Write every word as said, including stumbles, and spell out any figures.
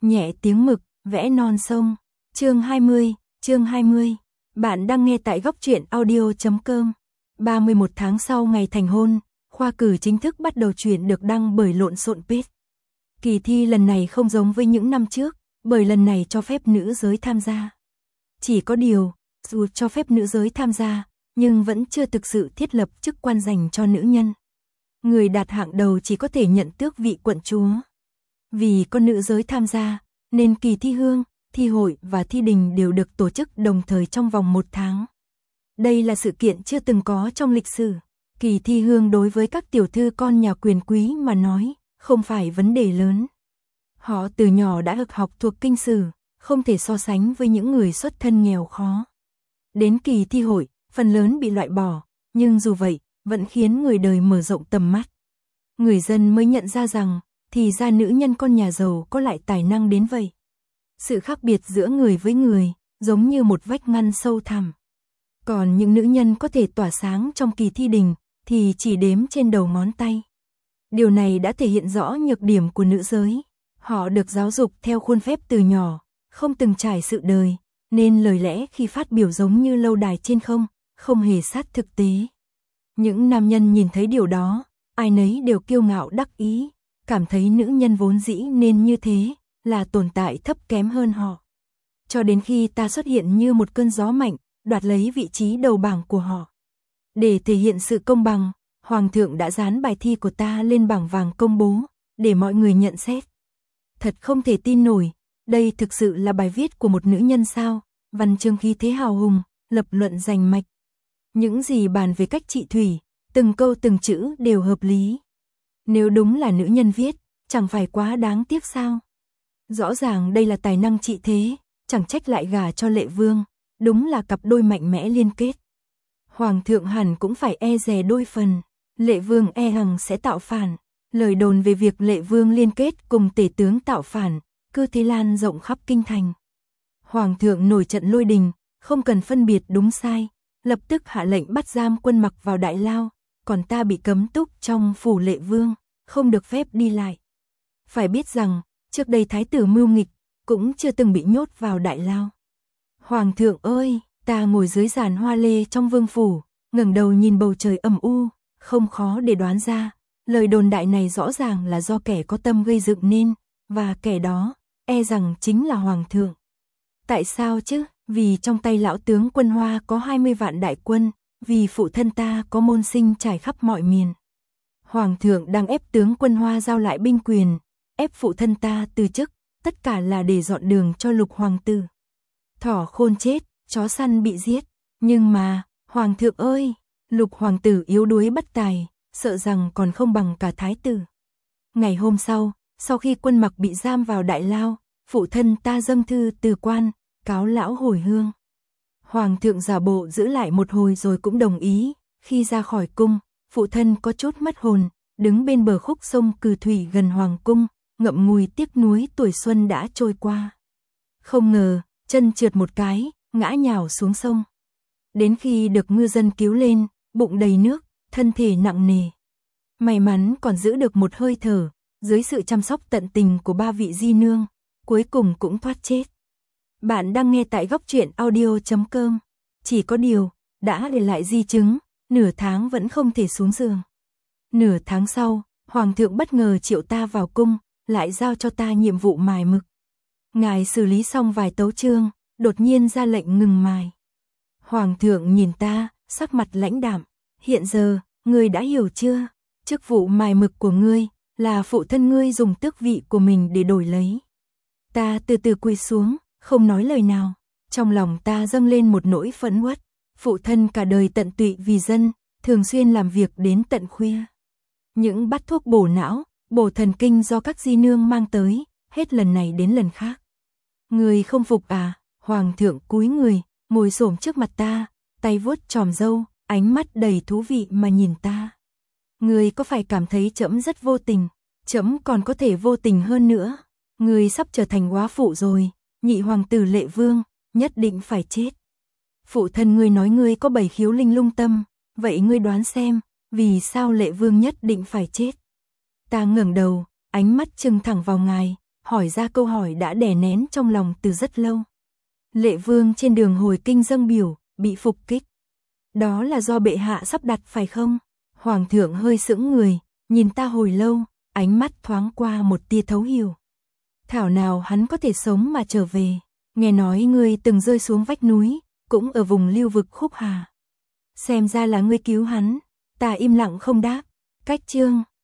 Nhẹ tiếng mực, vẽ non sông. Chương hai mươi, chương hai mươi. Bạn đang nghe tại góc truyện audio chấm com. ba mươi mốt tháng sau ngày thành hôn, khoa cử chính thức bắt đầu chuyện được đăng bởi Lộn Xộn Page. Kỳ thi lần này không giống với những năm trước, bởi lần này cho phép nữ giới tham gia. Chỉ có điều, dù cho phép nữ giới tham gia, nhưng vẫn chưa thực sự thiết lập chức quan dành cho nữ nhân. Người đạt hạng đầu chỉ có thể nhận tước vị quận chúa. Vì có nữ giới tham gia, nên kỳ thi hương, thi hội và thi đình đều được tổ chức đồng thời trong vòng một tháng. Đây là sự kiện chưa từng có trong lịch sử. Kỳ thi hương đối với các tiểu thư con nhà quyền quý mà nói, không phải vấn đề lớn. Họ từ nhỏ đã được học thuộc kinh sử, không thể so sánh với những người xuất thân nghèo khó. Đến kỳ thi hội, phần lớn bị loại bỏ, nhưng dù vậy, vẫn khiến người đời mở rộng tầm mắt. Người dân mới nhận ra rằng, thì ra nữ nhân con nhà giàu có lại tài năng đến vậy. Sự khác biệt giữa người với người, giống như một vách ngăn sâu thẳm. Còn những nữ nhân có thể tỏa sáng trong kỳ thi đình, thì chỉ đếm trên đầu ngón tay. Điều này đã thể hiện rõ nhược điểm của nữ giới. Họ được giáo dục theo khuôn phép từ nhỏ, không từng trải sự đời, nên lời lẽ khi phát biểu giống như lâu đài trên không, không hề sát thực tế. Những nam nhân nhìn thấy điều đó, ai nấy đều kiêu ngạo đắc ý, cảm thấy nữ nhân vốn dĩ nên như thế, là tồn tại thấp kém hơn họ. Cho đến khi ta xuất hiện như một cơn gió mạnh, đoạt lấy vị trí đầu bảng của họ. Để thể hiện sự công bằng, Hoàng thượng đã dán bài thi của ta lên bảng vàng công bố, để mọi người nhận xét. Thật không thể tin nổi, đây thực sự là bài viết của một nữ nhân sao, văn chương khí thế hào hùng, lập luận rành mạch. Những gì bàn về cách trị thủy, từng câu từng chữ đều hợp lý. Nếu đúng là nữ nhân viết, chẳng phải quá đáng tiếc sao? Rõ ràng đây là tài năng trị thế, chẳng trách lại gả cho Lệ Vương, đúng là cặp đôi mạnh mẽ liên kết. Hoàng thượng hẳn cũng phải e dè đôi phần, Lệ Vương e hằng sẽ tạo phản. Lời đồn về việc Lệ Vương liên kết cùng tể tướng tạo phản, cứ thế lan rộng khắp kinh thành. Hoàng thượng nổi trận lôi đình, không cần phân biệt đúng sai, lập tức hạ lệnh bắt giam Quân Mặc vào đại lao, còn ta bị cấm túc trong phủ Lệ Vương, không được phép đi lại. Phải biết rằng, trước đây thái tử mưu nghịch, cũng chưa từng bị nhốt vào đại lao. Hoàng thượng ơi, ta ngồi dưới giàn hoa lê trong vương phủ, ngẩng đầu nhìn bầu trời âm u, không khó để đoán ra, lời đồn đại này rõ ràng là do kẻ có tâm gây dựng nên, và kẻ đó, e rằng chính là Hoàng thượng. Tại sao chứ? Vì trong tay lão tướng Quân Hoa có hai mươi vạn đại quân, vì phụ thân ta có môn sinh trải khắp mọi miền. Hoàng thượng đang ép tướng Quân Hoa giao lại binh quyền, ép phụ thân ta từ chức, tất cả là để dọn đường cho Lục hoàng tử. Thỏ khôn chết, chó săn bị giết, nhưng mà, Hoàng thượng ơi, Lục hoàng tử yếu đuối bất tài, sợ rằng còn không bằng cả thái tử. Ngày hôm sau, sau khi Quân Mặc bị giam vào đại lao, phụ thân ta dâng thư từ quan, cáo lão hồi hương. Hoàng thượng giả bộ giữ lại một hồi rồi cũng đồng ý, khi ra khỏi cung, phụ thân có chút mất hồn, đứng bên bờ khúc sông Cừ Thủy gần hoàng cung, ngậm ngùi tiếc nuối tuổi xuân đã trôi qua. Không ngờ, chân trượt một cái, ngã nhào xuống sông. Đến khi được ngư dân cứu lên, bụng đầy nước, thân thể nặng nề. May mắn còn giữ được một hơi thở, dưới sự chăm sóc tận tình của ba vị di nương, cuối cùng cũng thoát chết. Bạn đang nghe tại góc truyện audio chấm com. Chỉ có điều, đã để lại di chứng, nửa tháng vẫn không thể xuống giường. Nửa tháng sau, Hoàng thượng bất ngờ triệu ta vào cung, lại giao cho ta nhiệm vụ mài mực. Ngài xử lý xong vài tấu chương, đột nhiên ra lệnh ngừng mài. Hoàng thượng nhìn ta, sắc mặt lãnh đạm. Hiện giờ, ngươi đã hiểu chưa? Chức vụ mài mực của ngươi, là phụ thân ngươi dùng tước vị của mình để đổi lấy. Ta từ từ quỳ xuống, không nói lời nào. Trong lòng ta dâng lên một nỗi phẫn uất. Phụ thân cả đời tận tụy vì dân, thường xuyên làm việc đến tận khuya. Những bát thuốc bổ não, bổ thần kinh do các di nương mang tới, hết lần này đến lần khác. Người không phục à? Hoàng thượng cúi người, ngồi xổm trước mặt ta, tay vuốt chòm râu, ánh mắt đầy thú vị mà nhìn ta. Người có phải cảm thấy trẫm rất vô tình? Trẫm còn có thể vô tình hơn nữa. Người sắp trở thành góa phụ rồi, nhị hoàng tử Lệ Vương, nhất định phải chết. Phụ thân ngươi nói ngươi có bảy khiếu linh lung tâm, vậy ngươi đoán xem, vì sao Lệ Vương nhất định phải chết? Ta ngẩng đầu, ánh mắt trừng thẳng vào ngài, hỏi ra câu hỏi đã đè nén trong lòng từ rất lâu. Lệ Vương trên đường hồi kinh dâng biểu, bị phục kích. Đó là do bệ hạ sắp đặt phải không? Hoàng thượng hơi sững người, nhìn ta hồi lâu, ánh mắt thoáng qua một tia thấu hiểu. Thảo nào hắn có thể sống mà trở về, nghe nói ngươi từng rơi xuống vách núi, cũng ở vùng lưu vực Khúc Hà. Xem ra là ngươi cứu hắn, ta im lặng không đáp. Cách chương